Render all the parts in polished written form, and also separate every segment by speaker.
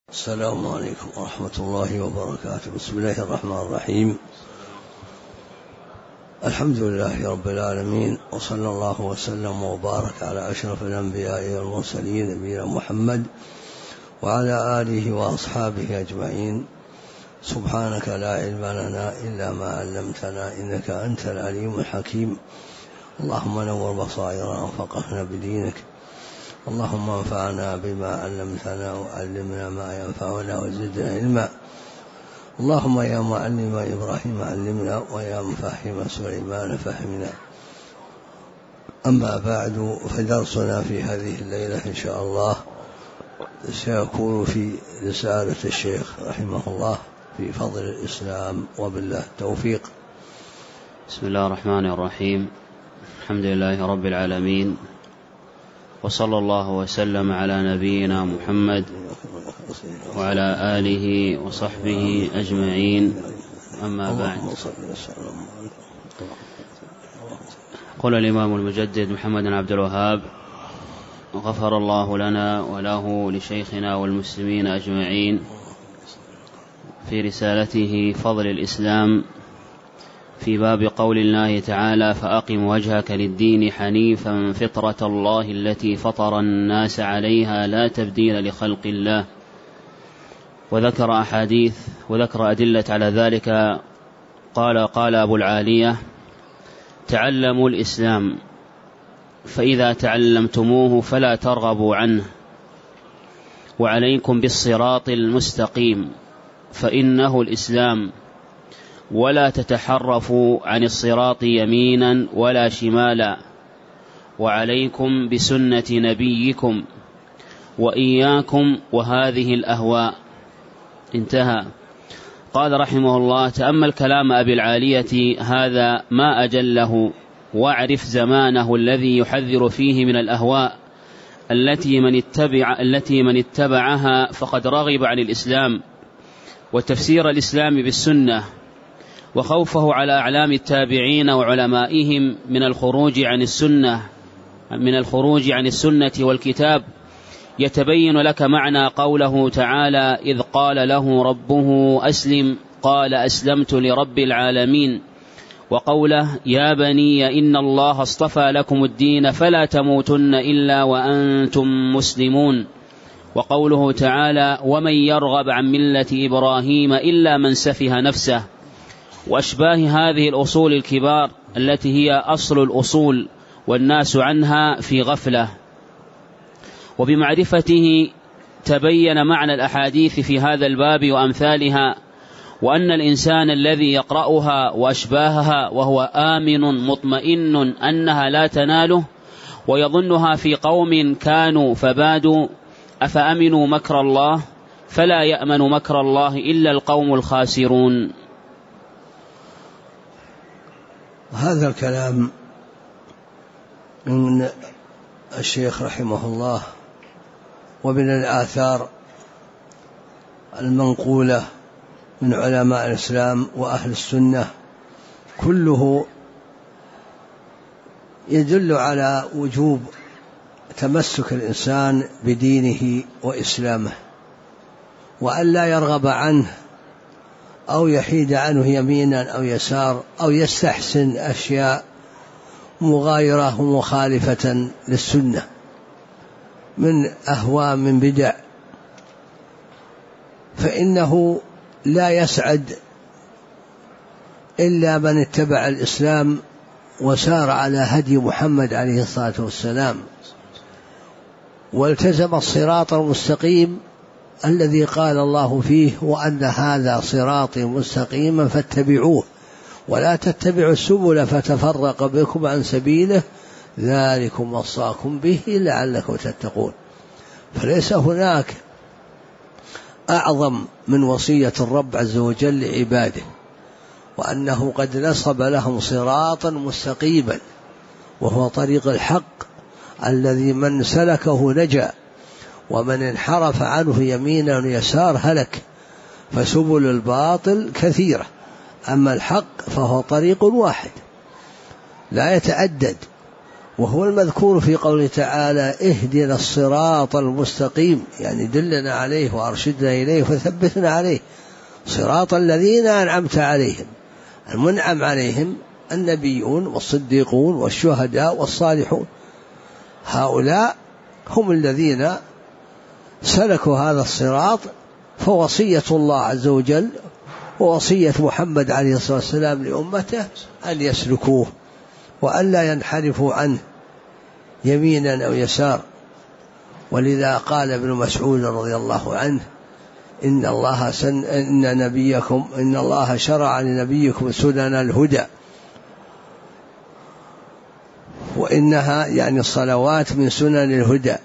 Speaker 1: السلام عليكم ورحمة الله وبركاته. بسم الله الرحمن الرحيم. الحمد لله رب العالمين، وصلى الله وسلم وبارك على أشرف الأنبياء والمرسلين نبينا محمد وعلى آله وأصحابه أجمعين. سبحانك لا علم لنا إلا ما علمتنا إنك أنت العليم الحكيم. اللهم نور بصائرنا وفقهنا بدينك. اللهم انفعنا بما علمتنا وعلمنا ما ينفعنا وزدنا علما. اللهم يا معلم إبراهيم علمنا ويا مفهم سليمان فهمنا. أما بعد، فدرسنا في هذه الليلة إن شاء الله سيكون في رسالة الشيخ رحمه الله في فضل الإسلام، وبالله التوفيق.
Speaker 2: بسم الله الرحمن الرحيم. الحمد لله رب العالمين، وصلى الله وسلم على نبينا محمد وعلى آله وصحبه أجمعين. أما بعد، قال الإمام المجدد محمد بن عبد الوهاب غفر الله لنا وله لشيخنا والمسلمين أجمعين في رسالته فضل الإسلام في باب قول الله تعالى: فأقم وجهك للدين حنيفا فطرة الله التي فطر الناس عليها لا تبديل لخلق الله. وذكر أحاديث وذكر أدلة على ذلك. قال أبو العالية: تعلموا الإسلام، فإذا تعلمتموه فلا ترغبوا عنه، وعليكم بالصراط المستقيم فإنه الإسلام، ولا تتحرفوا عن الصراط يمينا ولا شمالا، وعليكم بسنة نبيكم، وإياكم وهذه الأهواء. انتهى. قال رحمه الله: تأمل كلام أبي العالية هذا ما أجله، واعرف زمانه الذي يحذر فيه من الأهواء التي من اتبعها فقد رغب عن الإسلام وتفسير الإسلام بالسنة، وخوفه على أعلام التابعين وعلمائهم من الخروج عن السنة والكتاب. يتبين لك معنى قوله تعالى: إذ قال له ربه أسلم قال أسلمت لرب العالمين، وقوله: يا بني إن الله اصطفى لكم الدين فلا تموتن إلا وأنتم مسلمون، وقوله تعالى: ومن يرغب عن ملة إبراهيم إلا من سفه نفسه، وأشباه هذه الأصول الكبار التي هي أصل الأصول والناس عنها في غفلة. وبمعرفته تبين معنى الأحاديث في هذا الباب وأمثالها، وأن الإنسان الذي يقرأها وأشباهها وهو آمن مطمئن أنها لا تناله ويظنها في قوم كانوا فبادوا أفأمنوا مكر الله فلا يأمن مكر الله إلا القوم الخاسرون.
Speaker 1: هذا الكلام من الشيخ رحمه الله ومن الآثار المنقولة من علماء الإسلام وأهل السنة كله يدل على وجوب تمسك الإنسان بدينه وإسلامه، وأن لا يرغب عنه أو يحيد عنه يمينا أو يسار أو يستحسن أشياء مغايرة ومخالفة للسنة من أهواء من بدع، فإنه لا يسعد إلا من اتبع الإسلام وسار على هدي محمد عليه الصلاة والسلام والتزم الصراط المستقيم الذي قال الله فيه: وأن هذا صراطي مستقيما فاتبعوه ولا تتبعوا السبل فتفرق بكم عن سبيله ذلكم وصاكم به لعلكم تتقون. فليس هناك أعظم من وصية الرب عز وجل لعباده، وأنه قد نصب لهم صراطا مستقيما وهو طريق الحق الذي من سلكه نجا، ومن انحرف عنه يمينا ويسار هلك. فسبل الباطل كثيرة، أما الحق فهو طريق واحد لا يتعدد، وهو المذكور في قوله تعالى اهدنا الصراط المستقيم، يعني دلنا عليه وأرشدنا إليه وثبتنا عليه، صراط الذين أنعمت عليهم. المنعم عليهم النبيون والصديقون والشهداء والصالحون، هؤلاء هم الذين سلكوا هذا الصراط. فوصية الله عز وجل ووصية محمد عليه الصلاة والسلام لأمته أن يسلكوه وأن لا ينحرفوا عنه يمينا أو يسار. ولذا قال ابن مسعود رضي الله عنه إن الله شرع لنبيكم سنن الهدى، وإنها يعني الصلوات من سنن الهدى،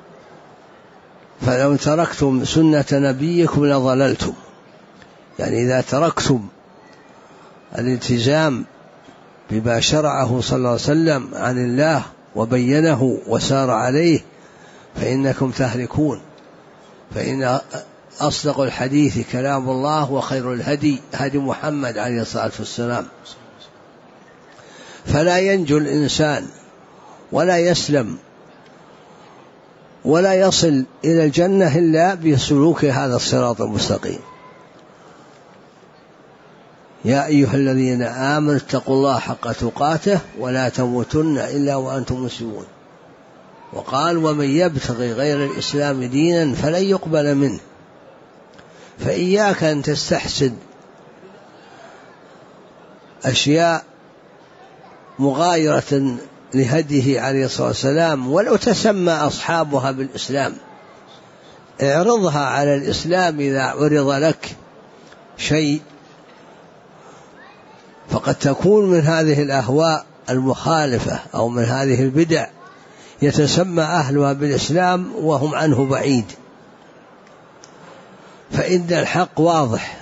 Speaker 1: فلو تركتم سنة نبيكم لضللتم. يعني إذا تركتم الالتزام بما شرعه صلى الله عليه وسلم عن الله وبينه وسار عليه فإنكم تهلكون. فإن أصدق الحديث كلام الله، وخير الهدي هدي محمد عليه الصلاة والسلام. فلا ينجو الإنسان ولا يسلم ولا يصل إلى الجنة إلا بسلوك هذا الصراط المستقيم. يا أيها الذين آمنوا اتقوا الله حق تقاته ولا تموتن إلا وأنتم مسلمون. وقال ومن يبتغي غير الإسلام دينا فلن يقبل منه. فإياك أن تستحسن أشياء مغايرة لهديه عليه الصلاة والسلام ولو تسمى أصحابها بالإسلام. اعرضها على الإسلام إذا عرض لك شيء، فقد تكون من هذه الأهواء المخالفة أو من هذه البدع يتسمى أهلها بالإسلام وهم عنه بعيد. فإن الحق واضح.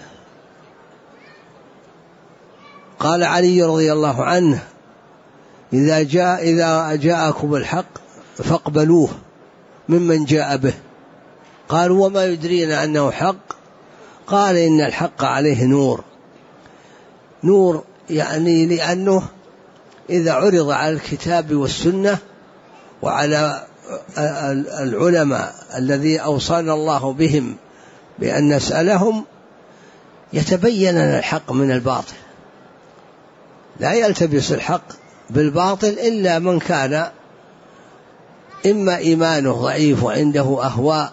Speaker 1: قال علي رضي الله عنه إذا جاءكم الحق فاقبلوه ممن جاء به. قالوا وما يدرينا أنه حق؟ قال إن الحق عليه نور. نور يعني لأنه إذا عرض على الكتاب والسنة وعلى العلماء الذي أوصانا الله بهم بأن نسألهم يتبين لنا الحق من الباطل. لا يلتبس الحق بالباطل إلا من كان إما إيمانه ضعيف وعنده أهواء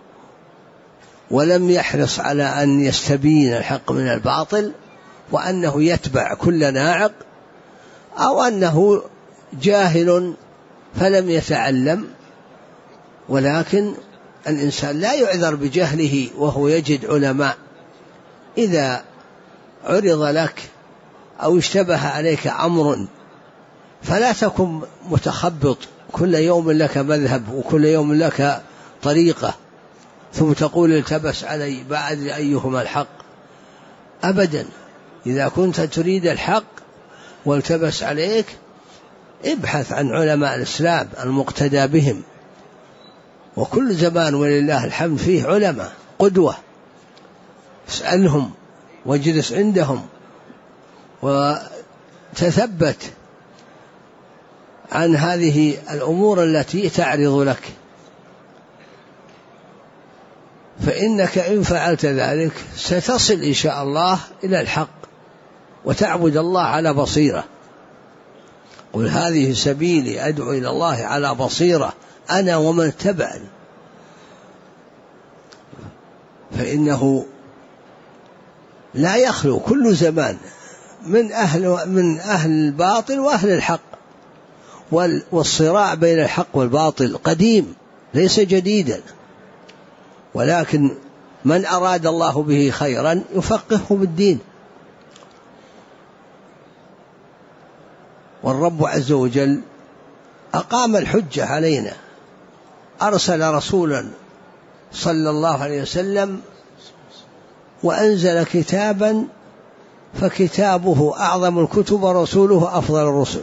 Speaker 1: ولم يحرص على أن يستبين الحق من الباطل، وأنه يتبع كل ناعق، أو أنه جاهل فلم يتعلم. ولكن الإنسان لا يعذر بجهله وهو يجد علماء. إذا عرض لك أو اشتبه عليك أمر فلا تكن متخبط كل يوم لك مذهب وكل يوم لك طريقة ثم تقول التبس علي بعد أيهما الحق. أبدا. إذا كنت تريد الحق والتبس عليك ابحث عن علماء الإسلام المقتدى بهم، وكل زمان ولله الحمد فيه علماء قدوة، اسألهم واجلس عندهم وتثبت عن هذه الأمور التي تعرض لك. فإنك إن فعلت ذلك ستصل إن شاء الله إلى الحق وتعبد الله على بصيرة. قل هذه سبيلي أدعو إلى الله على بصيرة أنا ومن اتبعني. فإنه لا يخلو كل زمان من أهل الباطل وأهل الحق، والصراع بين الحق والباطل قديم ليس جديدا، ولكن من أراد الله به خيرا يفقهه بالدين. والرب عز وجل أقام الحجة علينا، أرسل رسولا صلى الله عليه وسلم وأنزل كتابا فكتابه أعظم الكتب ورسوله أفضل الرسل،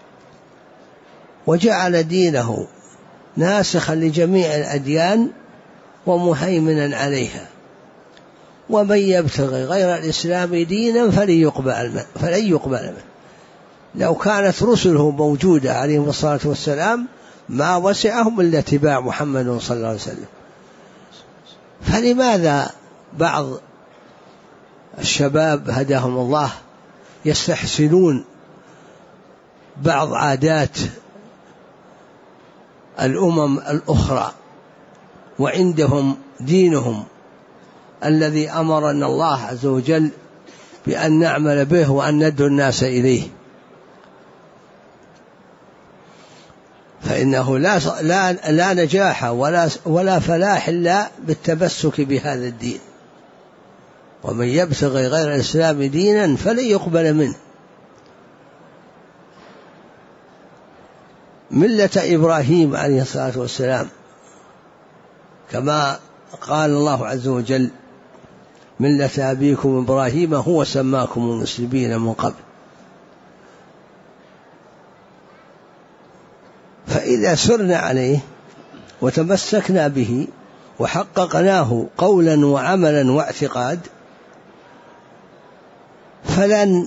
Speaker 1: وجعل دينه ناسخا لجميع الأديان ومهيمنا عليها. ومن يبتغي غير الإسلام دينا فلن يقبل منه. لو كانت رسله موجودة عليهم الصلاة والسلام ما وسعهم إلا اتباع محمد صلى الله عليه وسلم. فلماذا بعض الشباب هداهم الله يستحسنون بعض عادات الأمم الأخرى وعندهم دينهم الذي أمرنا الله عز وجل بأن نعمل به وأن ندعو الناس إليه؟ فإنه لا نجاح ولا فلاح إلا بالتمسك بهذا الدين. ومن يبتغي غير الإسلام دينا فلن يقبل منه. ملة إبراهيم عليه الصلاة والسلام كما قال الله عز وجل: ملة أبيكم إبراهيم هو سماكم المسلمين من قبل. فإذا سرنا عليه وتمسكنا به وحققناه قولا وعملا واعتقاد فلن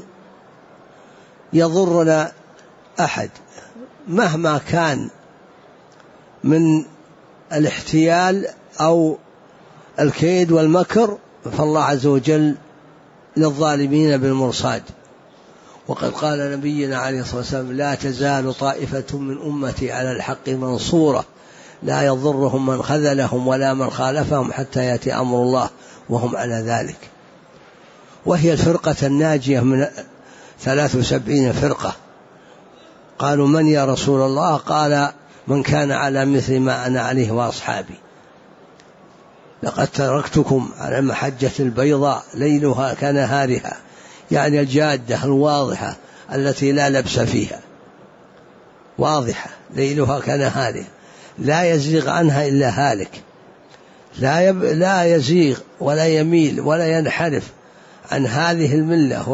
Speaker 1: يضرنا أحد مهما كان من الاحتيال أو الكيد والمكر، فالله عز وجل للظالمين بالمرصاد. وقد قال نبينا عليه الصلاة والسلام: لا تزال طائفة من أمتي على الحق منصورة لا يضرهم من خذلهم ولا من خالفهم حتى يأتي أمر الله وهم على ذلك. وهي الفرقة الناجية من 73 فرقة. قالوا: من يا رسول الله؟ قال: من كان على مثل ما أنا عليه وأصحابي. لقد تركتكم على المحجة البيضاء ليلها كنهارها، يعني الجادة الواضحة التي لا لبس فيها، واضحة ليلها كنهارها لا يزيغ عنها إلا هالك، لا يزيغ ولا يميل ولا ينحرف عن هذه الملة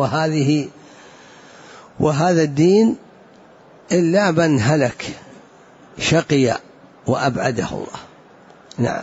Speaker 1: وهذا الدين إلا من هلك شقي وأبعده الله. نعم.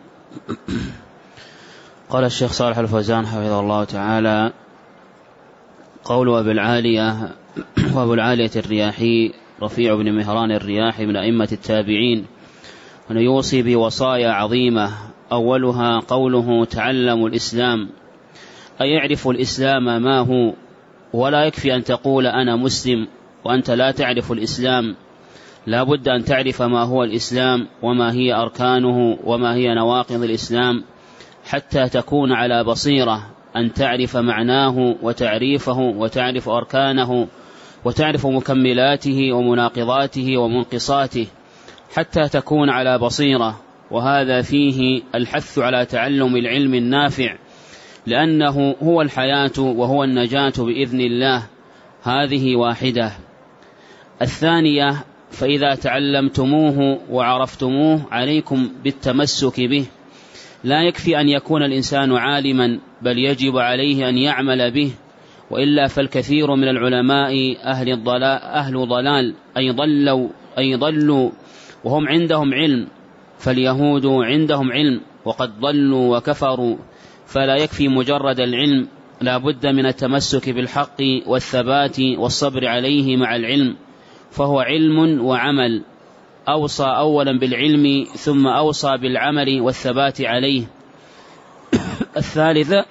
Speaker 2: قال الشيخ صالح الفوزان حفظه الله تعالى: قول أبو العالية الرياحي رفيع بن مهران الرياحي من أئمة التابعين أن يوصي بوصايا عظيمة، أولها قوله: تعلموا الإسلام، أي يعرف الإسلام ما هو، ولا يكفي أن تقول أنا مسلم وأنت لا تعرف الإسلام، لا بد أن تعرف ما هو الإسلام وما هي أركانه وما هي نواقض الإسلام حتى تكون على بصيرة، أن تعرف معناه وتعريفه وتعرف أركانه وتعرف مكملاته ومناقضاته ومنقصاته حتى تكون على بصيرة. وهذا فيه الحث على تعلم العلم النافع، لأنه هو الحياة وهو النجاة بإذن الله. هذه واحدة. الثانية: فإذا تعلمتموه وعرفتموه عليكم بالتمسك به. لا يكفي أن يكون الإنسان عالما، بل يجب عليه أن يعمل به، وإلا فالكثير من العلماء أهل ضلال أي ضلوا وهم عندهم علم، فاليهود عندهم علم وقد ضلوا وكفروا. فلا يكفي مجرد العلم، لا بد من التمسك بالحق والثبات والصبر عليه مع العلم، فهو علم وعمل. أوصى أولا بالعلم ثم أوصى بالعمل والثبات عليه. الثالثة: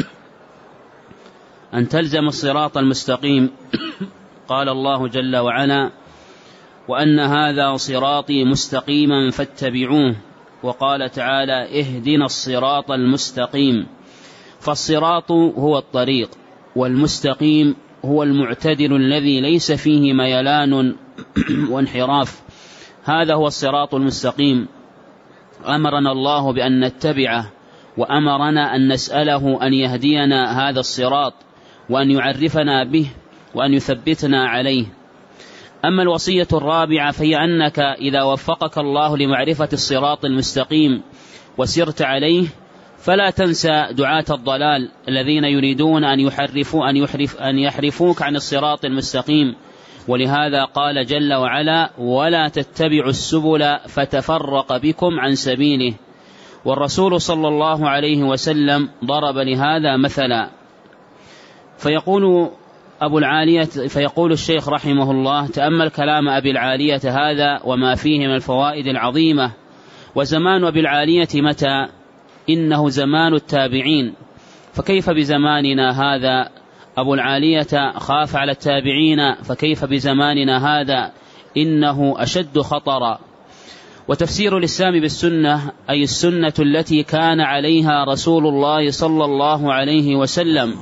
Speaker 2: أن تلزم الصراط المستقيم. قال الله جل وعلا: وأن هذا صراطي مستقيما فاتبعوه. وقال تعالى: اهدنا الصراط المستقيم. فالصراط هو الطريق، والمستقيم هو المعتدل الذي ليس فيه ميلان وانحراف. هذا هو الصراط المستقيم. أمرنا الله بأن نتبعه، وأمرنا أن نسأله أن يهدينا هذا الصراط وأن يعرفنا به وأن يثبتنا عليه. أما الوصية الرابعة فهي أنك إذا وفقك الله لمعرفة الصراط المستقيم وسرت عليه فلا تنسى دعاة الضلال الذين يريدون أن يحرفوك عن الصراط المستقيم. ولهذا قال جل وعلا: ولا تتبعوا السبل فتفرق بكم عن سبيله. والرسول صلى الله عليه وسلم ضرب لهذا مثلا، فيقول أبو العالية فيقول الشيخ رحمه الله: تأمل كلام أبي العالية هذا وما فيه من الفوائد العظيمة. وزمان أبي العالية متى؟ إنه زمان التابعين، فكيف بزماننا هذا؟ أبو العالية خاف على التابعين، فكيف بزماننا هذا؟ إنه أشد خطرا. وتفسير الإسلام بالسنة أي السنة التي كان عليها رسول الله صلى الله عليه وسلم،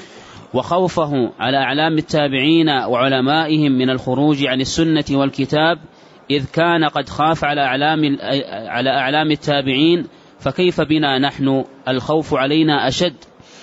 Speaker 2: وخوفه على أعلام التابعين وعلمائهم من الخروج عن السنة والكتاب، إذ كان قد خاف على أعلام التابعين، فكيف بنا نحن؟ الخوف علينا أشد.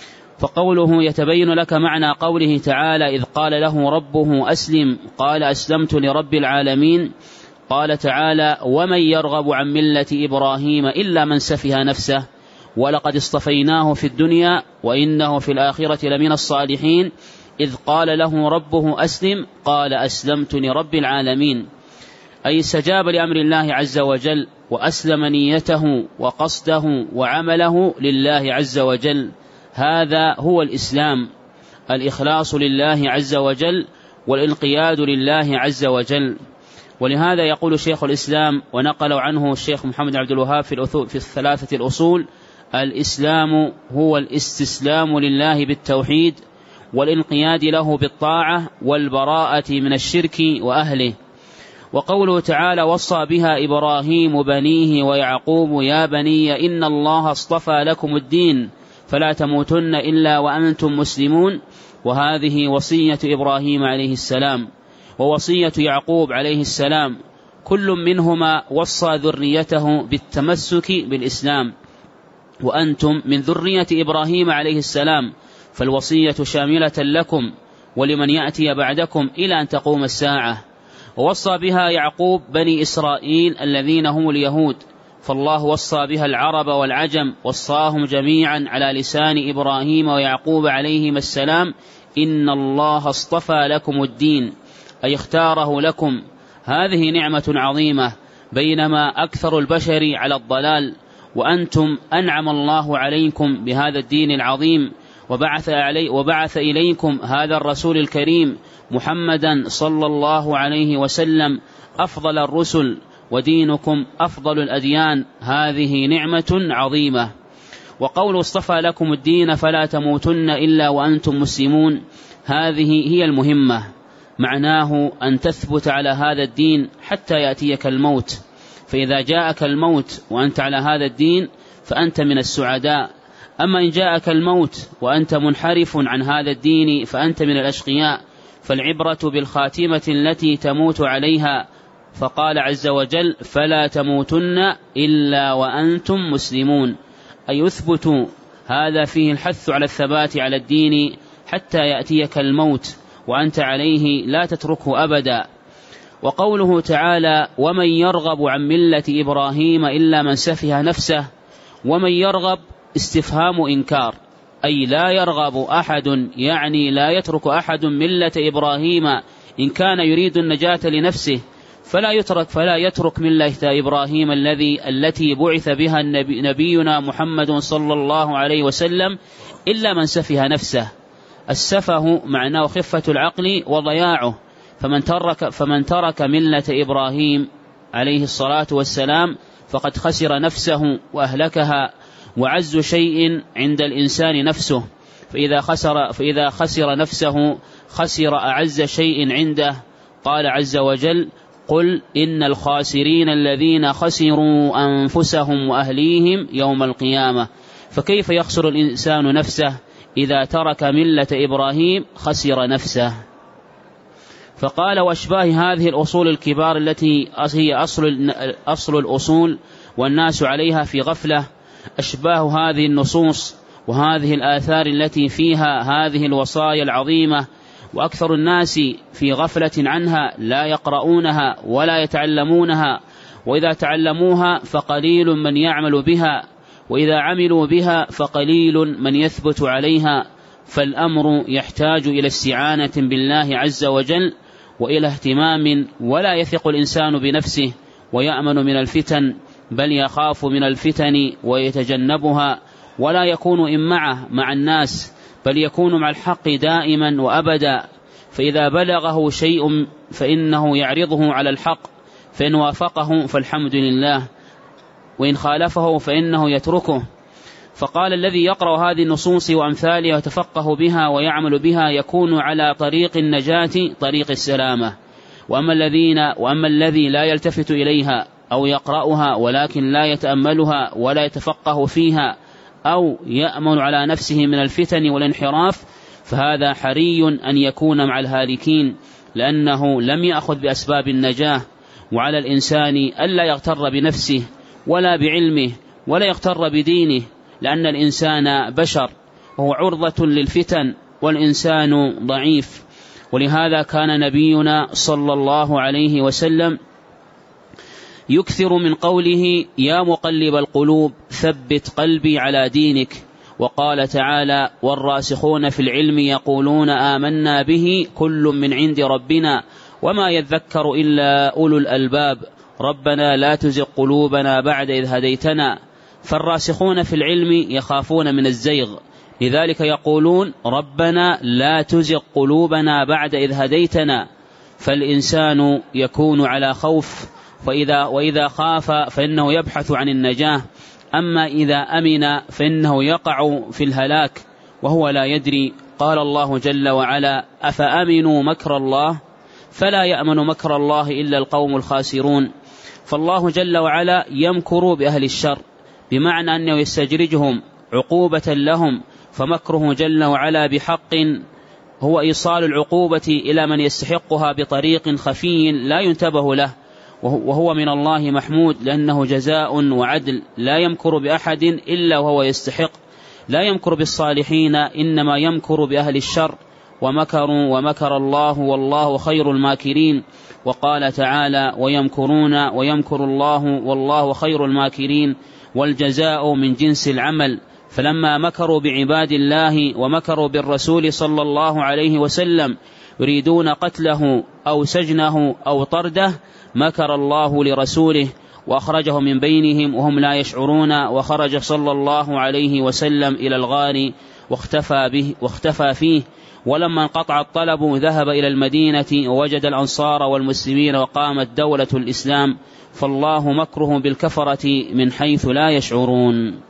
Speaker 2: فقوله يتبين لك معنى قوله تعالى: إذ قال له ربه أسلم قال أسلمت لرب العالمين. قال تعالى: ومن يرغب عن ملة إبراهيم إلا من سفه نفسه ولقد اصطفيناه في الدنيا وإنه في الآخرة لمن الصالحين. إذ قال له ربه أسلم قال أسلمت لرب العالمين، أي استجاب لأمر الله عز وجل وأسلم نيته وقصده وعمله لله عز وجل. هذا هو الإسلام، الإخلاص لله عز وجل والانقياد لله عز وجل. ولهذا يقول شيخ الإسلام، ونقل عنه الشيخ محمد عبد الوهاب في الثلاثة الأصول: الإسلام هو الاستسلام لله بالتوحيد والانقياد له بالطاعة والبراءة من الشرك وأهله. وقوله تعالى: وصى بها إبراهيم بنيه ويعقوب يا بني إن الله اصطفى لكم الدين فلا تموتن إلا وأنتم مسلمون. وهذه وصية إبراهيم عليه السلام ووصية يعقوب عليه السلام، كل منهما وصى ذريته بالتمسك بالإسلام، وأنتم من ذرية إبراهيم عليه السلام، فالوصية شاملة لكم ولمن يأتي بعدكم إلى أن تقوم الساعة. ووصى بها يعقوب بني إسرائيل الذين هم اليهود، فالله وصى بها العرب والعجم، وصاهم جميعا على لسان إبراهيم ويعقوب عليهما السلام: إن الله اصطفى لكم الدين، أي اختاره لكم. هذه نعمة عظيمة، بينما أكثر البشر على الضلال، وأنتم أنعم الله عليكم بهذا الدين العظيم، وبعث إليكم هذا الرسول الكريم محمدا صلى الله عليه وسلم أفضل الرسل، ودينكم أفضل الأديان. هذه نعمة عظيمة. وقول اصطفى لكم الدين فلا تموتن إلا وأنتم مسلمون، هذه هي المهمة، معناه أن تثبت على هذا الدين حتى يأتيك الموت، فإذا جاءك الموت وأنت على هذا الدين فأنت من السعداء. أما إن جاءك الموت وأنت منحرف عن هذا الدين فأنت من الأشقياء. فالعبرة بالخاتمة التي تموت عليها، فقال عز وجل: فلا تموتن إلا وأنتم مسلمون، أي يثبت. هذا فيه الحث على الثبات على الدين حتى يأتيك الموت وأنت عليه لا تتركه أبدا. وقوله تعالى: ومن يرغب عن ملة إبراهيم إلا من سفه نفسه، ومن يرغب استفهام إنكار، أي لا يرغب أحد، يعني لا يترك أحد ملة إبراهيم إن كان يريد النجاة لنفسه، فلا يترك ملة إبراهيم التي بعث بها نبينا محمد صلى الله عليه وسلم إلا من سفه نفسه. السفه معناه خفة العقل وضياعه، فمن ترك ملة إبراهيم عليه الصلاة والسلام فقد خسر نفسه وأهلكها. وعز شيء عند الإنسان نفسه، فإذا خسر نفسه خسر أعز شيء عنده. قال عز وجل: قل إن الخاسرين الذين خسروا أنفسهم وأهليهم يوم القيامة. فكيف يخسر الإنسان نفسه؟ إذا ترك ملة إبراهيم خسر نفسه. فقال: وأشباه هذه الأصول الكبار التي هي أصل الأصول والناس عليها في غفلة، أشباه هذه النصوص وهذه الآثار التي فيها هذه الوصايا العظيمة، وأكثر الناس في غفلة عنها، لا يقرؤونها ولا يتعلمونها، وإذا تعلموها فقليل من يعمل بها، وإذا عملوا بها فقليل من يثبت عليها. فالأمر يحتاج إلى استعانة بالله عز وجل وإلى اهتمام، ولا يثق الإنسان بنفسه ويأمن من الفتن، بل يخاف من الفتن ويتجنبها، ولا يكون إمعه مع الناس، بل يكون مع الحق دائما وأبدا. فإذا بلغه شيء فإنه يعرضه على الحق، فإن وافقه فالحمد لله، وإن خالفه فإنه يتركه. فقال الذي يقرأ هذه النصوص وأمثالها ويتفقه بها ويعمل بها يكون على طريق النجاة، طريق السلامة. وأما الذي لا يلتفت إليها أو يقرأها ولكن لا يتأملها ولا يتفقه فيها أو يأمن على نفسه من الفتن والانحراف، فهذا حري أن يكون مع الهالكين، لأنه لم يأخذ بأسباب النجاة. وعلى الإنسان ألا يغتر بنفسه ولا بعلمه ولا يغتر بدينه، لأن الإنسان بشر وهو عرضة للفتن، والإنسان ضعيف. ولهذا كان نبينا صلى الله عليه وسلم يكثر من قوله: يا مقلب القلوب ثبت قلبي على دينك. وقال تعالى: والراسخون في العلم يقولون آمنا به كل من عند ربنا وما يذكر إلا أولو الألباب ربنا لا تزغ قلوبنا بعد إذ هديتنا. فالراسخون في العلم يخافون من الزيغ، لذلك يقولون: ربنا لا تزغ قلوبنا بعد إذ هديتنا. فالإنسان يكون على خوف، وإذا خاف فإنه يبحث عن النجاة، أما إذا أمن فإنه يقع في الهلاك وهو لا يدري. قال الله جل وعلا: أفأمنوا مكر الله فلا يأمن مكر الله إلا القوم الخاسرون. فالله جل وعلا يمكر بأهل الشر، بمعنى أنه يستجرجهم عقوبة لهم، فمكره جل وعلا بحق هو إيصال العقوبة إلى من يستحقها بطريق خفي لا ينتبه له، وهو من الله محمود، لأنه جزاء وعدل، لا يمكر بأحد إلا وهو يستحق. لا يمكر بالصالحين، إنما يمكر بأهل الشر. ومكر الله والله خير الماكرين. وقال تعالى: ويمكرون ويمكر الله والله خير الماكرين، والجزاء من جنس العمل. فلما مكروا بعباد الله ومكروا بالرسول صلى الله عليه وسلم يريدون قتله أو سجنه أو طرده، مكر الله لرسوله وأخرجه من بينهم وهم لا يشعرون، وخرج صلى الله عليه وسلم إلى الغار واختفى فيه. ولما انقطع الطلب ذهب إلى المدينة ووجد الأنصار والمسلمين وقامت دولة الإسلام، فالله مكره بالكفرة من حيث لا يشعرون.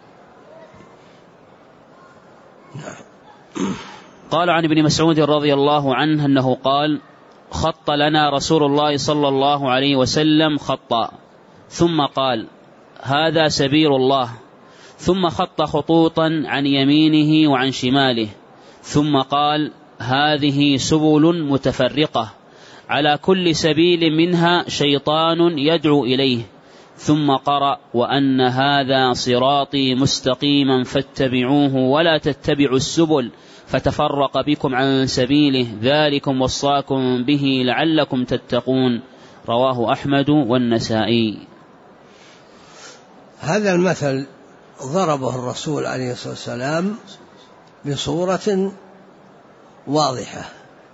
Speaker 2: قال عن ابن مسعود رضي الله عنه أنه قال: خط لنا رسول الله صلى الله عليه وسلم خطا، ثم قال: هذا سبيل الله، ثم خط خطوطا عن يمينه وعن شماله، ثم قال: هذه سبل متفرقة، على كل سبيل منها شيطان يدعو إليه، ثم قرأ: وأن هذا صراطي مستقيما فاتبعوه ولا تتبعوا السبل فتفرق بكم عن سبيله، ذلكم وصاكم به لعلكم تتقون. رواه أحمد والنسائي.
Speaker 1: هذا المثل ضربه الرسول عليه الصلاة والسلام بصورة واضحة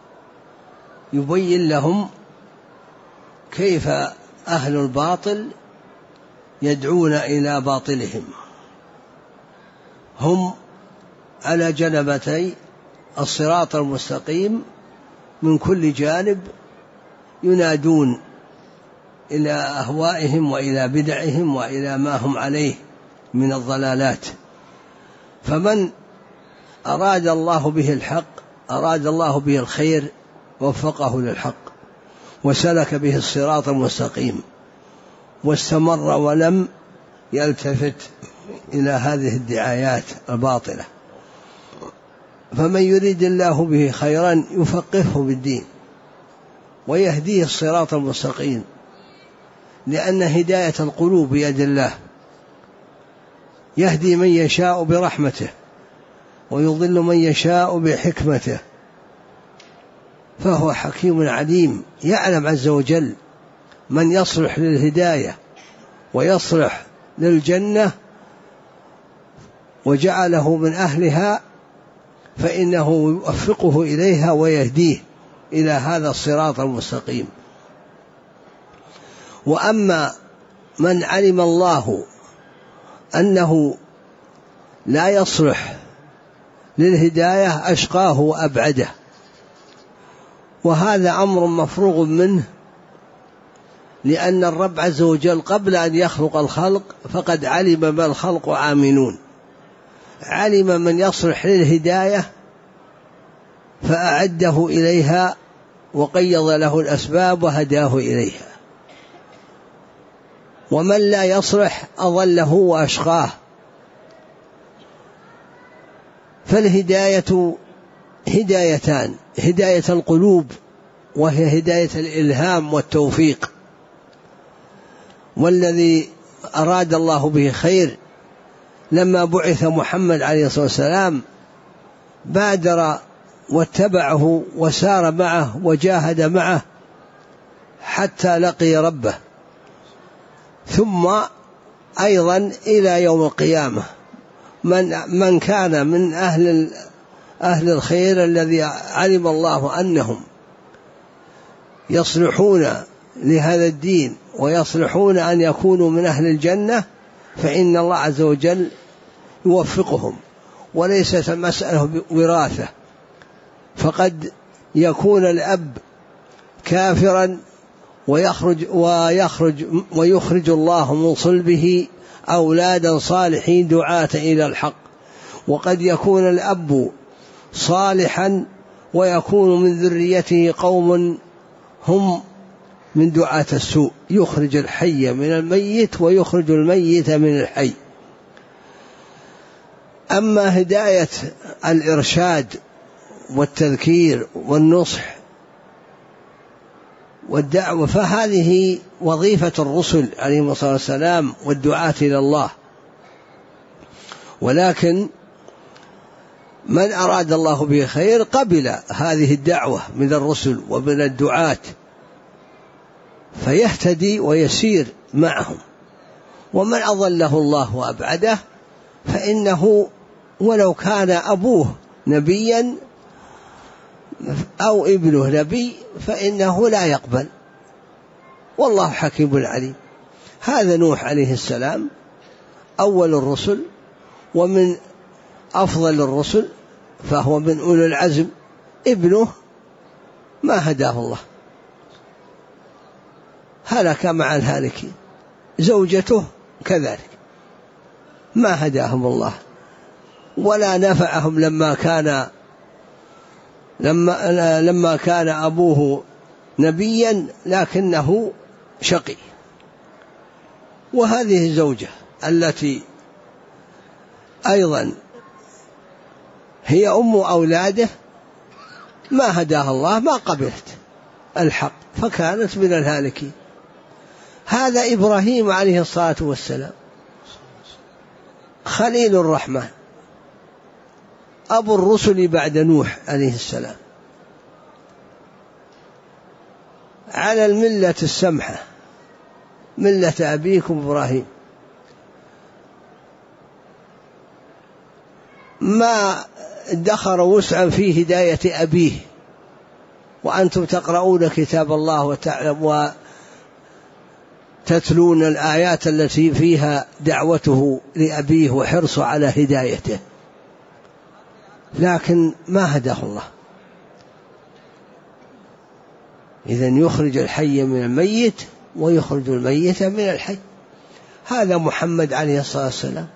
Speaker 1: يبين لهم كيف أهل الباطل يدعون إلى باطلهم. هم على جنبتي الصراط المستقيم من كل جانب ينادون إلى أهوائهم وإلى بدعهم وإلى ما هم عليه من الضلالات. فمن أراد الله به الحق، أراد الله به الخير، وفقه للحق وسلك به الصراط المستقيم واستمر ولم يلتفت إلى هذه الدعايات الباطلة. فمن يريد الله به خيرا يفقهه بالدين ويهديه الصراط المستقيم، لأن هداية القلوب بيد الله، يهدي من يشاء برحمته ويضل من يشاء بحكمته، فهو حكيم عليم، يعلم عز وجل من يصلح للهداية ويصلح للجنة وجعله من أهلها، فإنه يوفقه إليها ويهديه إلى هذا الصراط المستقيم. وأما من علم الله أنه لا يصلح للهداية أشقاه وأبعده، وهذا أمر مفروغ منه، لأن الرب عز وجل قبل أن يخلق الخلق فقد علم ما الخلق عاملون، علم من يصلح للهداية فأعده إليها وقيض له الأسباب وهداه إليها، ومن لا يصلح أضله وأشقاه. فالهداية هدايتان: هداية القلوب وهي هداية الإلهام والتوفيق، والذي أراد الله به خير لما بعث محمد عليه الصلاة والسلام بادر واتبعه وسار معه وجاهد معه حتى لقي ربه، ثم أيضا إلى يوم القيامة من كان من أهل الخير الذي علم الله أنهم يصلحون لهذا الدين ويصلحون أن يكونوا من أهل الجنة، فإن الله عز وجل يوفقهم، وليست المسألة وراثة. فقد يكون الأب كافرا ويخرج الله من صلبه أولادا صالحين دعاة إلى الحق، وقد يكون الأب صالحا ويكون من ذريته قوم هم من دعاة السوء، يخرج الحي من الميت ويخرج الميت من الحي. أما هداية الإرشاد والتذكير والنصح والدعوة فهذه وظيفة الرسل عليهم الصلاة والسلام والدعاة إلى الله، ولكن من أراد الله به خير قبل هذه الدعوة من الرسل ومن الدعاة فيهتدي ويسير معهم، ومن أضله الله وأبعده فإنه ولو كان أبوه نبيا أو ابنه نبي فإنه لا يقبل، والله حكيم عليم. هذا نوح عليه السلام أول الرسل ومن أفضل الرسل، فهو من أولي العزم، ابنه ما هداه الله، هلك مع الهالكين، زوجته كذلك ما هداهم الله ولا نفعهم لما كان أبوه نبيا لكنه شقي. وهذه الزوجة التي أيضا هي أم أولاده ما هداها الله، ما قبلت الحق فكانت من الهالكين. هذا إبراهيم عليه الصلاة والسلام خليل الرحمن أبو الرسل بعد نوح عليه السلام، على الملة السمحة ملة أبيكم إبراهيم، ما ادخر وسعا في هداية أبيه، وأنتم تقرؤون كتاب الله وتتلون الآيات التي فيها دعوته لأبيه وحرصه على هدايته، لكن ما هداه الله. إذن يخرج الحي من الميت ويخرج الميت من الحي. هذا محمد عليه الصلاة والسلام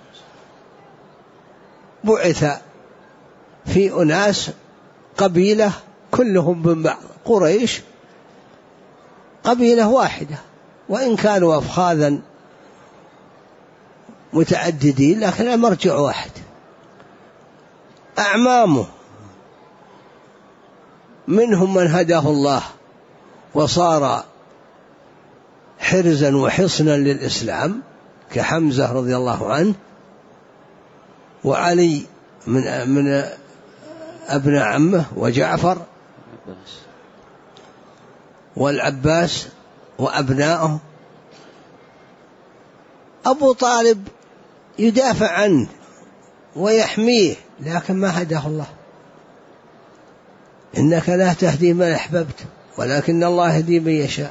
Speaker 1: بعث في أناس قبيلة كلهم من بعض، قريش قبيلة واحدة وإن كانوا أفخاذا متعددين لكن المرجع واحد. أعمامه منهم من هداه الله وصار حرزا وحصنا للإسلام كحمزة رضي الله عنه، وعلي من ابن عمه، وجعفر والعباس وأبنائه. أبو طالب يدافع عنه ويحميه لكن ما هداه الله. إنك لا تهدي من أحببت ولكن الله يهدي من يشاء.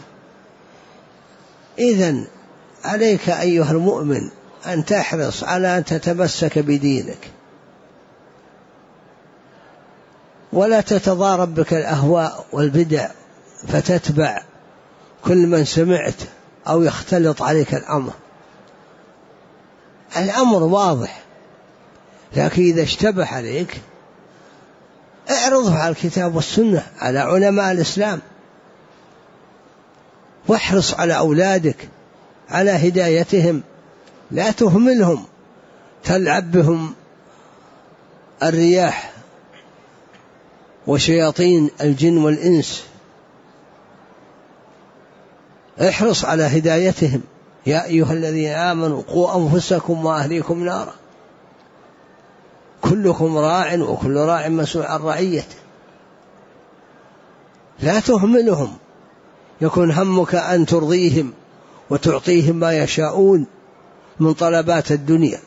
Speaker 1: إذن عليك أيها المؤمن أن تحرص على أن تتمسك بدينك، ولا تتضارب بك الأهواء والبدع فتتبع كل من سمعت أو يختلط عليك الأمر. الأمر واضح، لكن إذا اشتبه عليك اعرضه على الكتاب والسنة، على علماء الإسلام، واحرص على أولادك على هدايتهم، لا تهملهم تلعب بهم الرياح وشياطين الجن والإنس. احرص على هدايتهم. يا أيها الذين آمنوا قوا أنفسكم وأهليكم نارا، كلكم راع وكل راع مسؤول عن رعيته. لا تهملهم، يكون همك أن ترضيهم وتعطيهم ما يشاءون من طلبات الدنيا.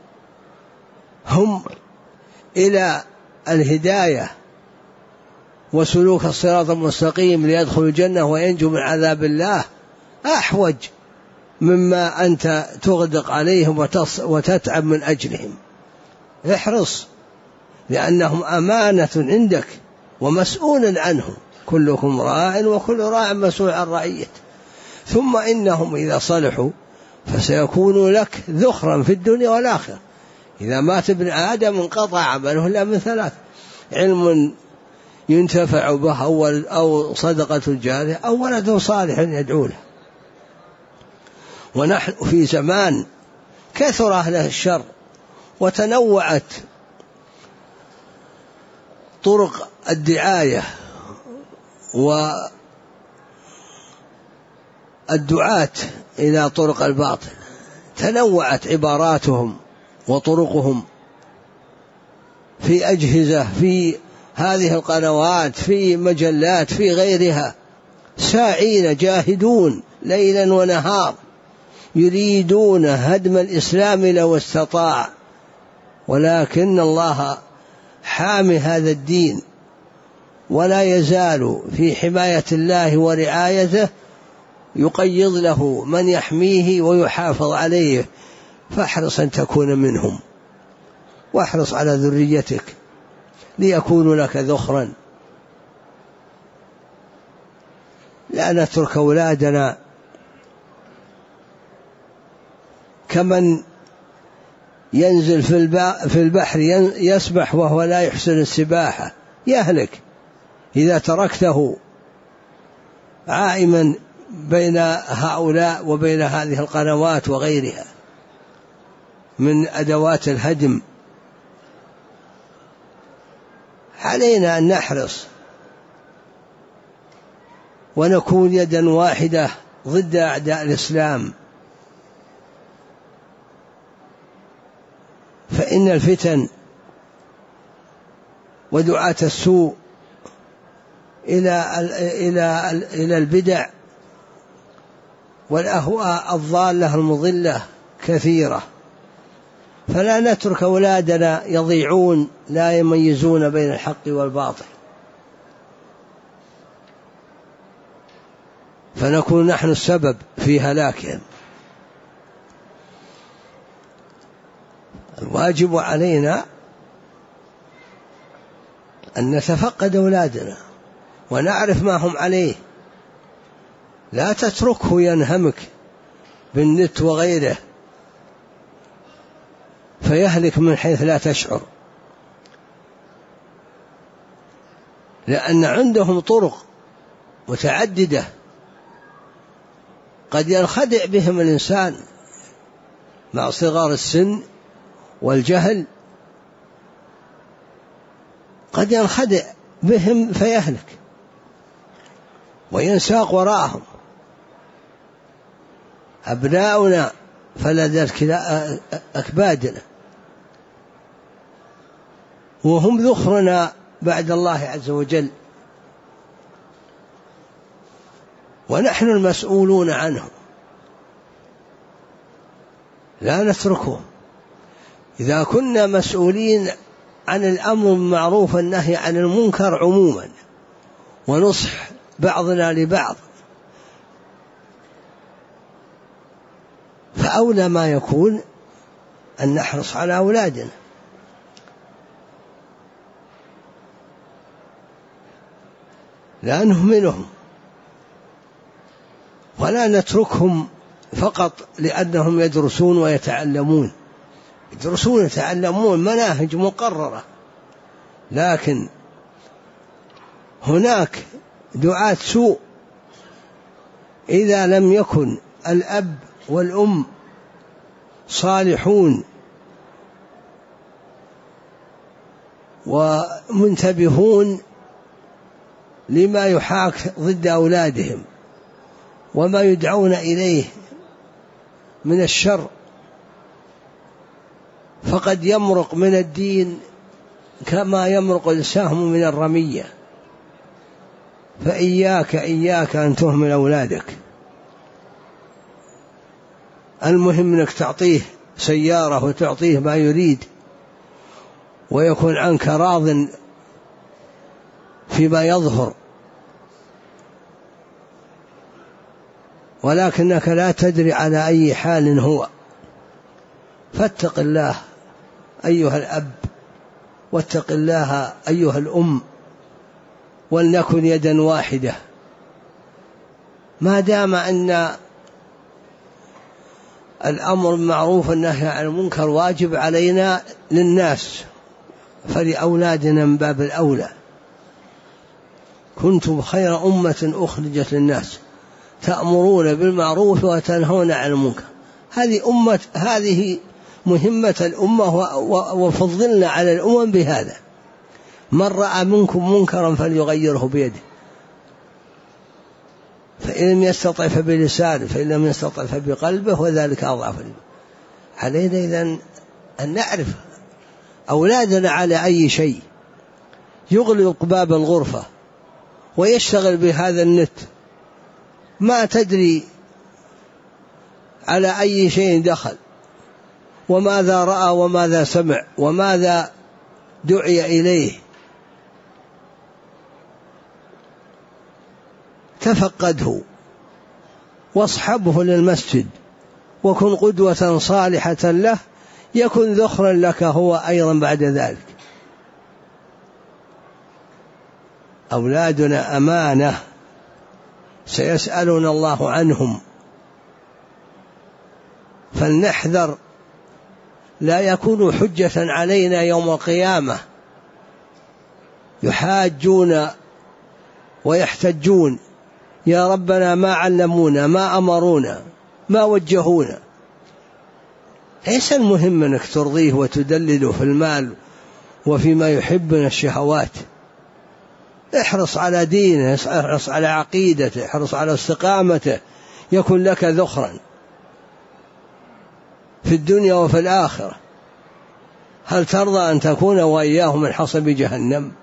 Speaker 1: هم إلى الهداية وسلوك الصراط المستقيم ليدخلوا الجنة وينجوا من عذاب الله أحوج مما أنت تغدق عليهم وتتعب من أجلهم. احرص، لأنهم أمانة عندك ومسؤول عنهم، كلكم راع وكل راع مسؤول عن رعيته. ثم إنهم إذا صلحوا فسيكونوا لك ذخرا في الدنيا والآخرة. إذا مات ابن آدم انقطع عمله إلا من ثلاث: علم ينتفع به أو صدقة جارية أو ولد صالح يدعو له. ونحن في زمان كثر أهل الشر وتنوعت طرق الدعاية والدعاة إلى طرق الباطل، تنوعت عباراتهم وطرقهم في أجهزة، في هذه القنوات، في مجلات، في غيرها، ساعين جاهدون ليلا ونهار يريدون هدم الإسلام لو استطاع، ولكن الله حامي هذا الدين ولا يزال في حماية الله ورعايته، يقيض له من يحميه ويحافظ عليه. فاحرص أن تكون منهم، واحرص على ذريتك ليكونوا لك ذخرا. لا نترك أولادنا كمن ينزل في البحر يسبح وهو لا يحسن السباحة، يهلك إذا تركته عائما بين هؤلاء وبين هذه القنوات وغيرها من أدوات الهدم. علينا أن نحرص ونكون يدا واحدة ضد أعداء الإسلام، فإن الفتن ودعاة السوء إلى البدع والأهواء الضالة المضلة كثيرة، فلا نترك أولادنا يضيعون لا يميزون بين الحق والباطل، فنكون نحن السبب في هلاكهم. الواجب علينا أن نتفقد أولادنا ونعرف ما هم عليه، لا تتركه ينهمك بالنت وغيره فيهلك من حيث لا تشعر، لأن عندهم طرق متعددة قد ينخدع بهم الإنسان مع صغار السن والجهل، قد ينخدع بهم فيهلك وينساق وراءهم. أبناؤنا فلذلك أكبادنا وهم ذخرنا بعد الله عز وجل، ونحن المسؤولون عنهم، لا نتركهم. إذا كنا مسؤولين عن الأمر بالمعروف والنهي عن المنكر عموما ونصح بعضنا لبعض، فأولى ما يكون أن نحرص على أولادنا. لا نهملهم ولا نتركهم فقط لأنهم يدرسون ويتعلمون. يدرسون ويتعلمون مناهج مقررة، لكن هناك دعاة سوء إذا لم يكن الأب والأم صالحون ومنتبهون لما يحاك ضد أولادهم وما يدعون إليه من الشر، فقد يمرق من الدين كما يمرق السهم من الرمية. فإياك أن تهمل أولادك. المهم أنك تعطيه سيارة وتعطيه ما يريد ويكون عنك راض فيما يظهر، ولكنك لا تدري على أي حال هو. فاتق الله أيها الأب، واتق الله أيها الأم، ولنكن يدا واحدة. ما دام أن الأمر بالمعروف والنهي عن المنكر واجب علينا للناس، فلأولادنا من باب الأولى. كنتم خير أمة أخرجت للناس تأمرون بالمعروف وتنهون عن المنكر. هذه مهمة الأمة، وفضلنا على الأمم بهذا. من رأى منكم منكرا فليغيره بيده، فإن لم يستطع فبلسانه، فإن لم يستطع فبقلبه، وذلك أضعف الإيمان. علينا إذن أن نعرف أولادنا على أي شيء. يغلق باب الغرفة ويشتغل بهذا النت، ما تدري على أي شيء دخل، وماذا رأى وماذا سمع وماذا دعي إليه. تفقده واصحبه للمسجد، وكن قدوة صالحة له، يكن ذخرا لك هو أيضا بعد ذلك. أولادنا أمانة سيسألنا الله عنهم، فلنحذر لا يكونوا حجة علينا يوم القيامة، يحاجون ويحتجون: يا ربنا ما علمونا، ما أمرونا، ما وجهونا. ليس المهم أنك ترضيه وتدلله في المال وفيما يحب من الشهوات. احرص على دينه، احرص على عقيدته، احرص على استقامته، يكن لك ذخرا في الدنيا وفي الآخرة. هل ترضى أن تكون وإياه من حصب جهنم؟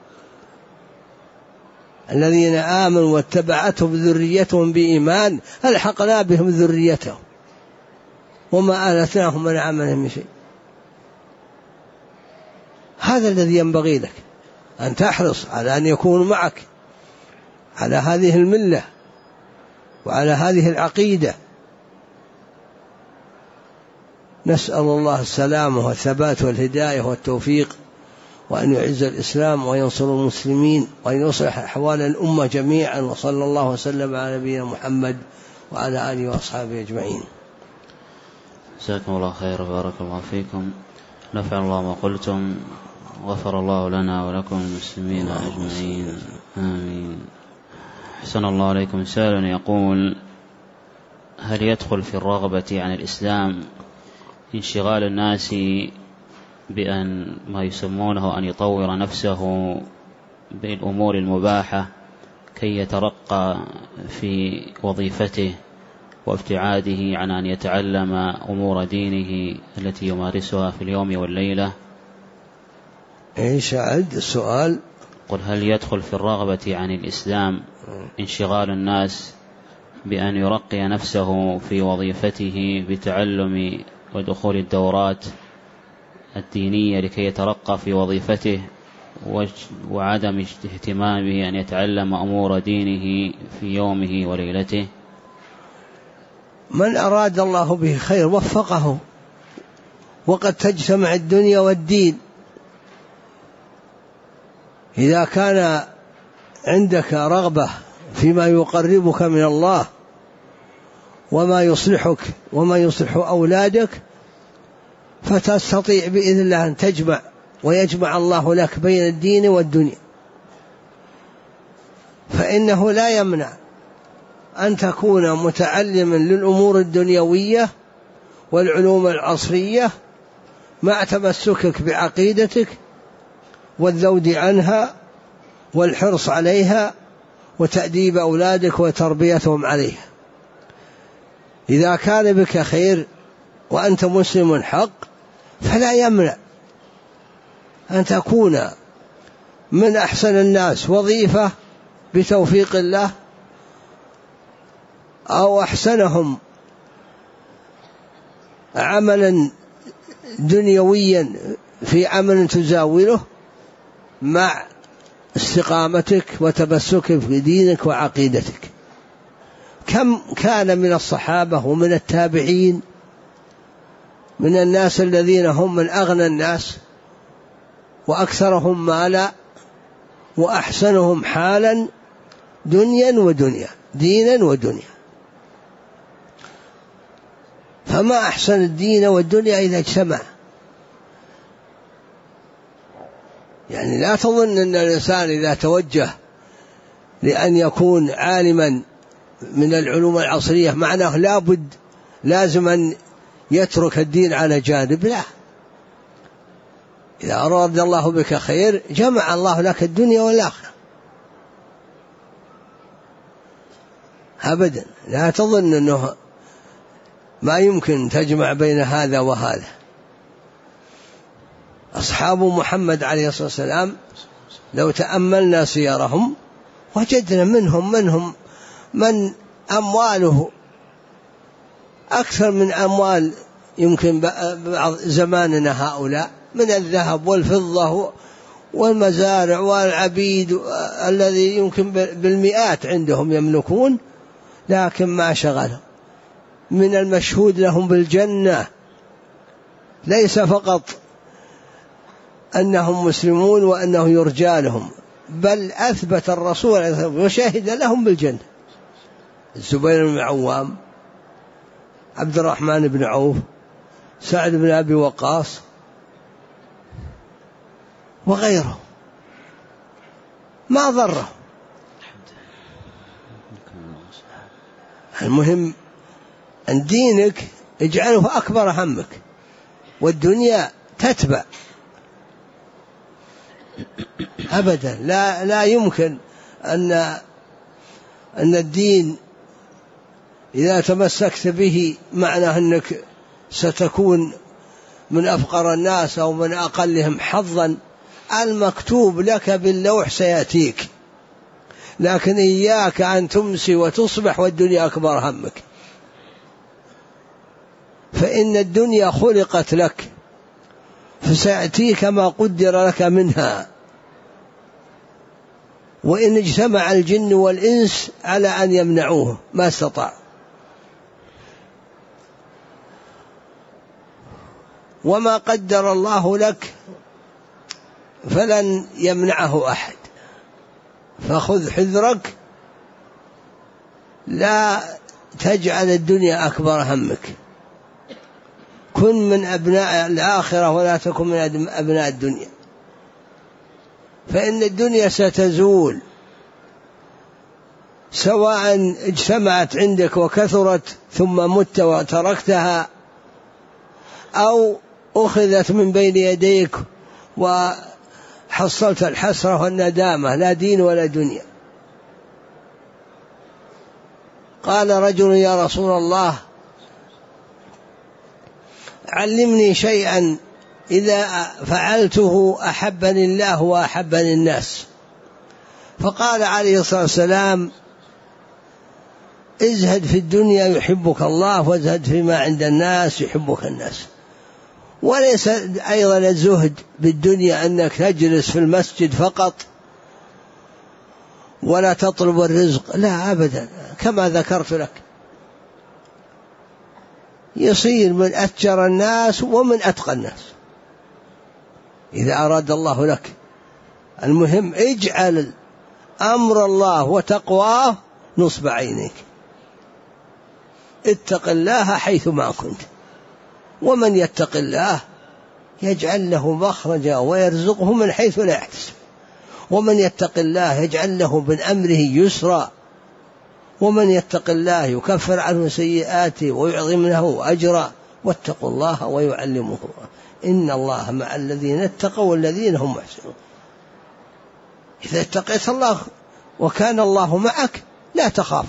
Speaker 1: الذين آمنوا واتبعتهم ذريتهم بإيمان ألحقنا بهم ذريتهم وما أهلكناهم من عملهم من شيء. هذا الذي ينبغي لك، أن تحرص على أن يكونوا معك على هذه الملة وعلى هذه العقيدة. نسأل الله السلامة والثبات والهداية والتوفيق، وأن يعز الإسلام وينصر المسلمين وأن يصلح أحوال الأمة جميعا. وصلى الله وسلم على نبينا محمد وعلى آله وأصحابه أجمعين.
Speaker 2: جزاكم الله خير وبارك الله فيكم. نفع الله ما قلتم، غفر الله لنا ولكم المسلمين أجمعين، آمين. أحسن الله عليكم. سائل يقول: هل يدخل في الرغبة عن الإسلام انشغال الناس بأن ما يسمونه أن يطور نفسه بالأمور المباحة كي يترقى في وظيفته، وابتعاده عن أن يتعلم أمور دينه التي يمارسها في اليوم والليلة؟
Speaker 1: إيش عد السؤال؟
Speaker 2: قل: هل يدخل في الرغبة عن الإسلام انشغال الناس بأن يرقي نفسه في وظيفته بتعلم ودخول الدورات الدينية لكي يترقى في وظيفته، وعدم اهتمامه أن يتعلم أمور دينه في يومه وليلته؟
Speaker 1: من أراد الله به خير وفقه، وقد تجتمع الدنيا والدين. إذا كان عندك رغبة فيما يقربك من الله وما يصلحك وما يصلح أولادك، فتستطيع بإذن الله أن تجمع ويجمع الله لك بين الدين والدنيا. فإنه لا يمنع أن تكون متعلما للأمور الدنيوية والعلوم العصرية مع تمسكك بعقيدتك والذود عنها والحرص عليها وتأديب أولادك وتربيتهم عليها. إذا كان بك خير وأنت مسلم حق فلا يمنع أن تكون من أحسن الناس وظيفة بتوفيق الله، أو أحسنهم عملا دنيويا في عمل تزاوله مع استقامتك وتمسكك في دينك وعقيدتك. كم كان من الصحابة ومن التابعين من الناس الذين هم من أغنى الناس وأكثرهم مالا وأحسنهم حالا دنيا ودنيا، دينا ودنيا. فما أحسن الدين والدنيا إذا اجتمع. يعني لا تظن أن الإنسان إذا توجه لأن يكون عالما من العلوم العصرية معناه لازم أن يترك الدين على جانب. لا، إذا أراد الله بك خير جمع الله لك الدنيا والآخرة أبدا. لا تظن أنه ما يمكن تجمع بين هذا وهذا. أصحاب محمد عليه الصلاة والسلام لو تأملنا سيرهم وجدنا منهم من أمواله أكثر من أموال يمكن بعض زماننا هؤلاء، من الذهب والفضة والمزارع والعبيد الذي يمكن بالمئات عندهم يملكون، لكن ما شغلهم. من المشهود لهم بالجنة ليس فقط أنهم مسلمون وأنه يرجى لهم، بل أثبت الرسول وشهد لهم بالجنة. الزبير بن عوام، عبد الرحمن بن عوف، سعد بن أبي وقاص وغيره ما ضره. المهم أن دينك اجعله أكبر همك والدنيا تتبع أبدا. لا يمكن أن الدين إذا تمسكت به معناه أنك ستكون من أفقر الناس أو من أقلهم حظا. المكتوب لك باللوح سيأتيك، لكن إياك أن تمسي وتصبح والدنيا أكبر همك، فإن الدنيا خلقت لك فسيأتيك ما قدر لك منها. وإن اجتمع الجن والإنس على أن يمنعوه ما استطاع. وما قدر الله لك فلن يمنعه أحد، فخذ حذرك، لا تجعل الدنيا أكبر همك. كن من أبناء الآخرة ولا تكن من أبناء الدنيا، فإن الدنيا ستزول، سواء اجتمعت عندك وكثرت ثم مت وتركتها، أو أخذت من بين يديك وحصلت الحسرة والندامة، لا دين ولا دنيا. قال رجل: يا رسول الله علمني شيئا إذا فعلته أحبني الله وأحبني الناس. فقال عليه الصلاة والسلام: ازهد في الدنيا يحبك الله، وازهد فيما عند الناس يحبك الناس. وليس أيضا الزهد بالدنيا أنك تجلس في المسجد فقط ولا تطلب الرزق، لا أبدا، كما ذكرت لك يصير من أتجر الناس ومن أتقى الناس إذا أراد الله لك. المهم اجعل أمر الله وتقواه نصب عينيك. اتق الله حيثما كنت، ومن يتق الله يجعل له مخرجا ويرزقه من حيث لا يحتسب، ومن يتق الله يجعل له من أمره يسرا، ومن يتق الله يكفر عنه سيئاته ويعظم له أجرا، واتقوا الله ويعلمه إن الله مع الذين اتقوا والذين هم محسنون. إذا اتقيت الله وكان الله معك لا تخاف،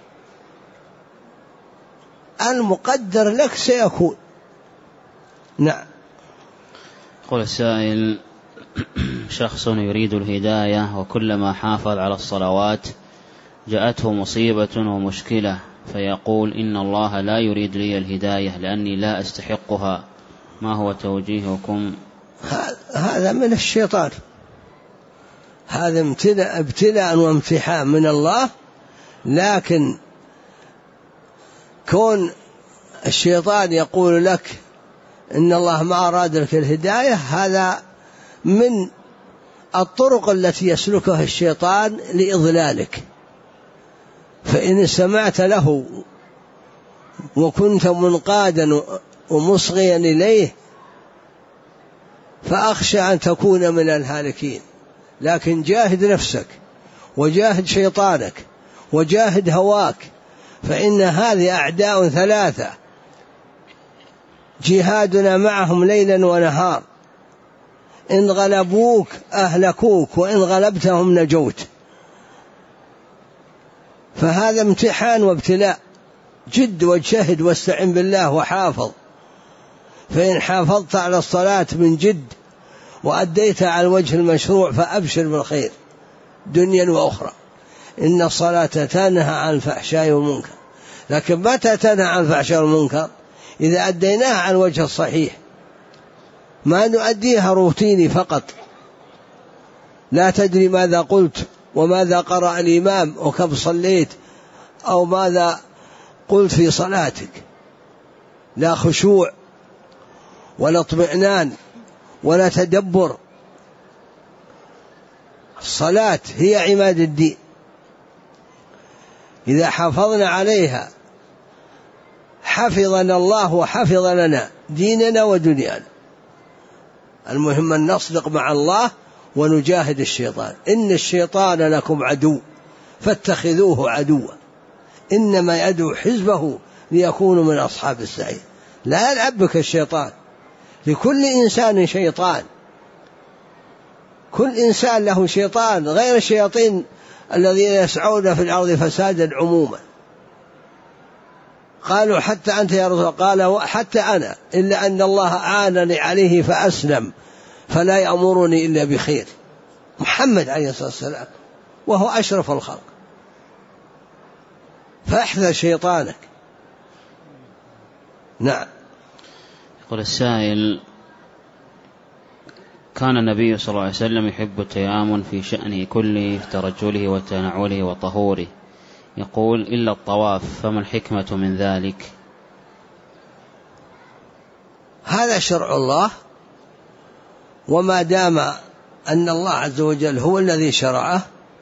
Speaker 1: المقدر لك سيكون. نعم.
Speaker 2: يقول السائل: شخص يريد الهداية وكلما حافظ على الصلوات جاءته مصيبة ومشكلة فيقول إن الله لا يريد لي الهداية لأني لا أستحقها، ما هو توجيهكم؟
Speaker 1: هذا من الشيطان، هذا ابتلاء وامتحان من الله، لكن كون الشيطان يقول لك إن الله ما أراد لك الهداية، هذا من الطرق التي يسلكها الشيطان لإضلالك. فإن استمعت له وكنت منقادا ومصغيا إليه فأخشى أن تكون من الهالكين. لكن جاهد نفسك وجاهد شيطانك وجاهد هواك، فإن هذه أعداء ثلاثة جهادنا معهم ليلا ونهار، إن غلبوك أهلكوك وإن غلبتهم نجوت. فهذا امتحان وابتلاء، جد واجتهد واستعن بالله وحافظ. فإن حافظت على الصلاة من جد وأديتها على الوجه المشروع فأبشر بالخير دنيا وأخرى. إن الصلاة تنهى عن الفحشاء والمنكر، لكن متى تنهى عن الفحشاء والمنكر؟ إذا أديناها على الوجه الصحيح، ما نؤديها روتيني فقط، لا تدري ماذا قلت وماذا قرأ الإمام وكم صليت أو ماذا قلت في صلاتك، لا خشوع ولا اطمئنان ولا تدبر. الصلاة هي عماد الدين، إذا حافظنا عليها حفظنا الله وحفظ لنا ديننا ودنيانا. المهم أن نصدق مع الله ونجاهد الشيطان. إن الشيطان لكم عدو فاتخذوه عدوا، إنما يدعو حزبه ليكونوا من أصحاب السعير. لا يلعب بك الشيطان، لكل إنسان شيطان، كل إنسان له شيطان غير الشياطين الذين يسعون في الأرض فسادا عموما. قالوا حتى أنت يا رسول الله؟ قال حتى أنا، إلا أن الله أعانني عليه فأسلم فلا يأمرني إلا بخير. محمد عليه الصلاة والسلام وهو أشرف الخلق، فاحذر شيطانك. نعم.
Speaker 2: يقول السائل: كان النبي صلى الله عليه وسلم يحب التيامن في شأنه كله، في ترجله وتنعله وطهوره، يقول إلا الطواف، فما الحكمة من ذلك؟
Speaker 1: هذا شرع الله، وما دام أن الله عز وجل هو الذي شرعه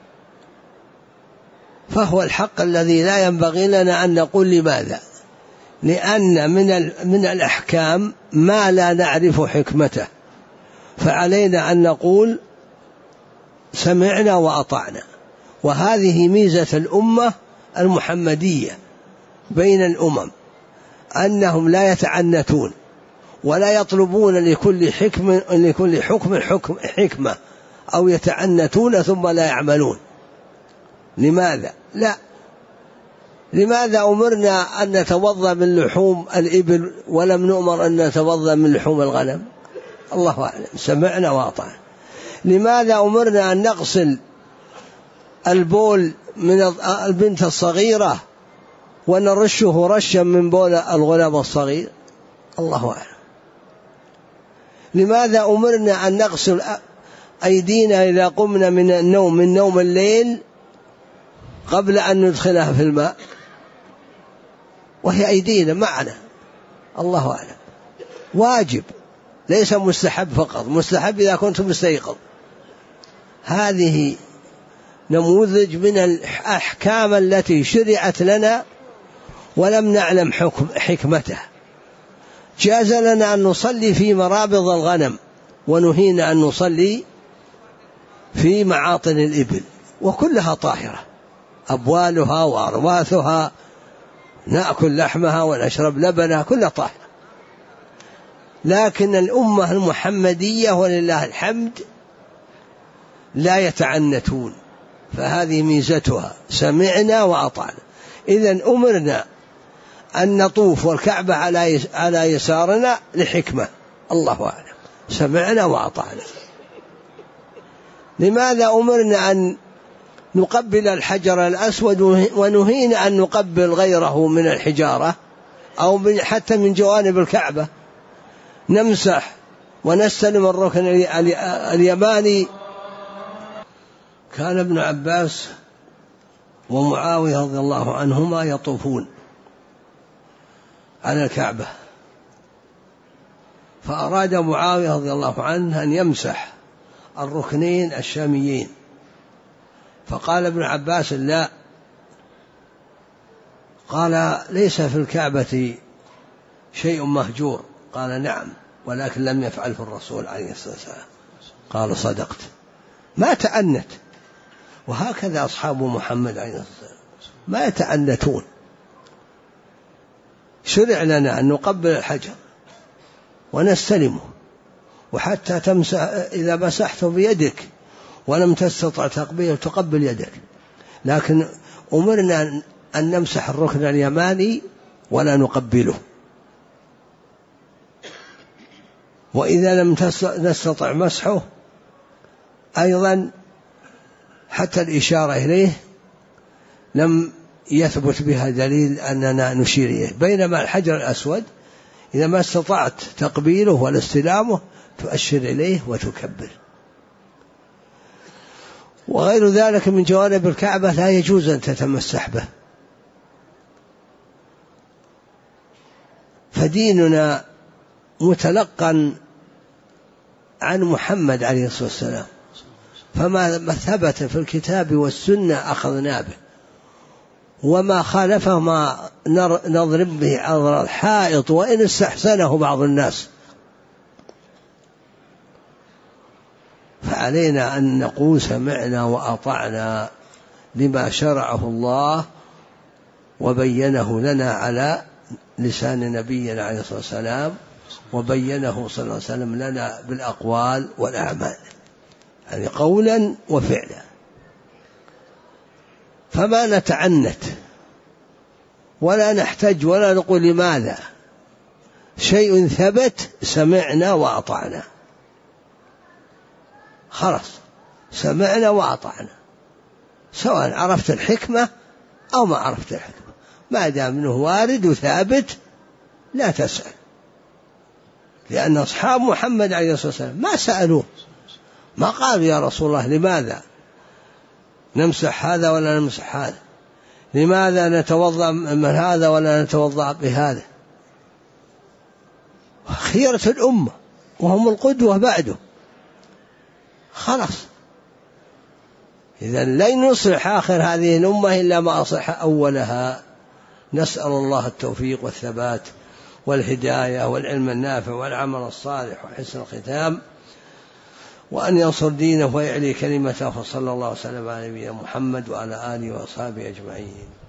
Speaker 1: فهو الحق الذي لا ينبغي لنا أن نقول لماذا، لأن من الأحكام ما لا نعرف حكمته، فعلينا أن نقول سمعنا وأطعنا. وهذه ميزة الأمة المحمدية بين الأمم، أنهم لا يتعنتون ولا يطلبون لكل حكم حكمة أو يتعنتون ثم لا يعملون. لماذا؟ لا، لماذا أمرنا أن نتوضأ من لحوم الإبل ولم نؤمر أن نتوضأ من لحوم الغنم؟ الله أعلم، سمعنا وأطعنا. لماذا أمرنا أن نغسل البول من البنت الصغيرة ونرشه رشا من بول الغلام الصغير؟ الله أعلم. لماذا أمرنا أن نغسل أيدينا إذا قمنا من نوم الليل قبل أن ندخلها في الماء وهي أيدينا معنا؟ الله أعلم. واجب ليس مستحب فقط، مستحب إذا كنت مستيقظ. هذه نموذج من الأحكام التي شرعت لنا ولم نعلم حكمته. جاز لنا أن نصلي في مرابض الغنم، ونهينا أن نصلي في معاطن الإبل، وكلها طاهرة، أبوالها وأرواثها، نأكل لحمها ونشرب لبنها، كلها طاهرة. لكن الأمة المحمدية ولله الحمد لا يتعنتون، فهذه ميزتها، سمعنا وأطعنا. إذن أمرنا أن نطوف والكعبة على يسارنا لحكمة، الله أعلم، سمعنا وأطعنا. لماذا أمرنا أن نقبل الحجر الأسود ونهينا أن نقبل غيره من الحجارة أو حتى من جوانب الكعبة؟ نمسح ونستلم الركن اليماني. كان ابن عباس ومعاوية رضي الله عنهما يطوفون على الكعبة، فأراد معاوية رضي الله عنه أن يمسح الركنين الشاميين، فقال ابن عباس لا، قال ليس في الكعبة شيء مهجور، قال نعم ولكن لم يفعله الرسول عليه الصلاة والسلام، قال صدقت، ما تأنت. وهكذا أصحاب محمد عليه الصلاة والسلام ما يتأنتون. شرع لنا أن نقبل الحجر ونستلمه، وحتى تمسح إذا مسحته بيدك ولم تستطع تقبيله تقبل يدك، لكن أمرنا أن نمسح الركن اليماني ولا نقبله. وإذا لم نستطع مسحه أيضا حتى الإشارة إليه لم يثبت بها دليل أننا نشير إليه، بينما الحجر الأسود إذا ما استطعت تقبيله ولا استلامه تؤشر إليه وتكبر. وغير ذلك من جوانب الكعبة لا يجوز أن تتمسح به. فديننا متلقا عن محمد عليه الصلاة والسلام، فما ثبت في الكتاب والسنة أخذنا به، وما خالفه ما نضرب به عرض الحائط وإن استحسنه بعض الناس. فعلينا أن نقول سمعنا وأطعنا لما شرعه الله وبينه لنا على لسان نبينا عليه الصلاة والسلام، وبينه صلى الله عليه وسلم لنا بالأقوال والأعمال، يعني قولا وفعلا. فما نتعنت ولا نحتج ولا نقول لماذا، شيء ثبت سمعنا وأطعنا، خلاص سمعنا وأطعنا، سواء عرفت الحكمة أو ما عرفت الحكمة، ما دام انه وارد وثابت لا تسأل. لأن أصحاب محمد عليه الصلاة والسلام ما سألوه، ما قالوا يا رسول الله لماذا نمسح هذا ولا نمسح هذا، لماذا نتوضأ من هذا ولا نتوضأ بهذا. خيرة الأمة وهم القدوة بعده، خلاص. إذن لن يصلح آخر هذه الأمة إلا ما أصلح أولها. نسأل الله التوفيق والثبات والهداية والعلم النافع والعمل الصالح وحسن الختام، وأن ينصر دينه ويعلي كلمته. فصلى الله وسلم على نبينا محمد وعلى آله وأصحابه أجمعين.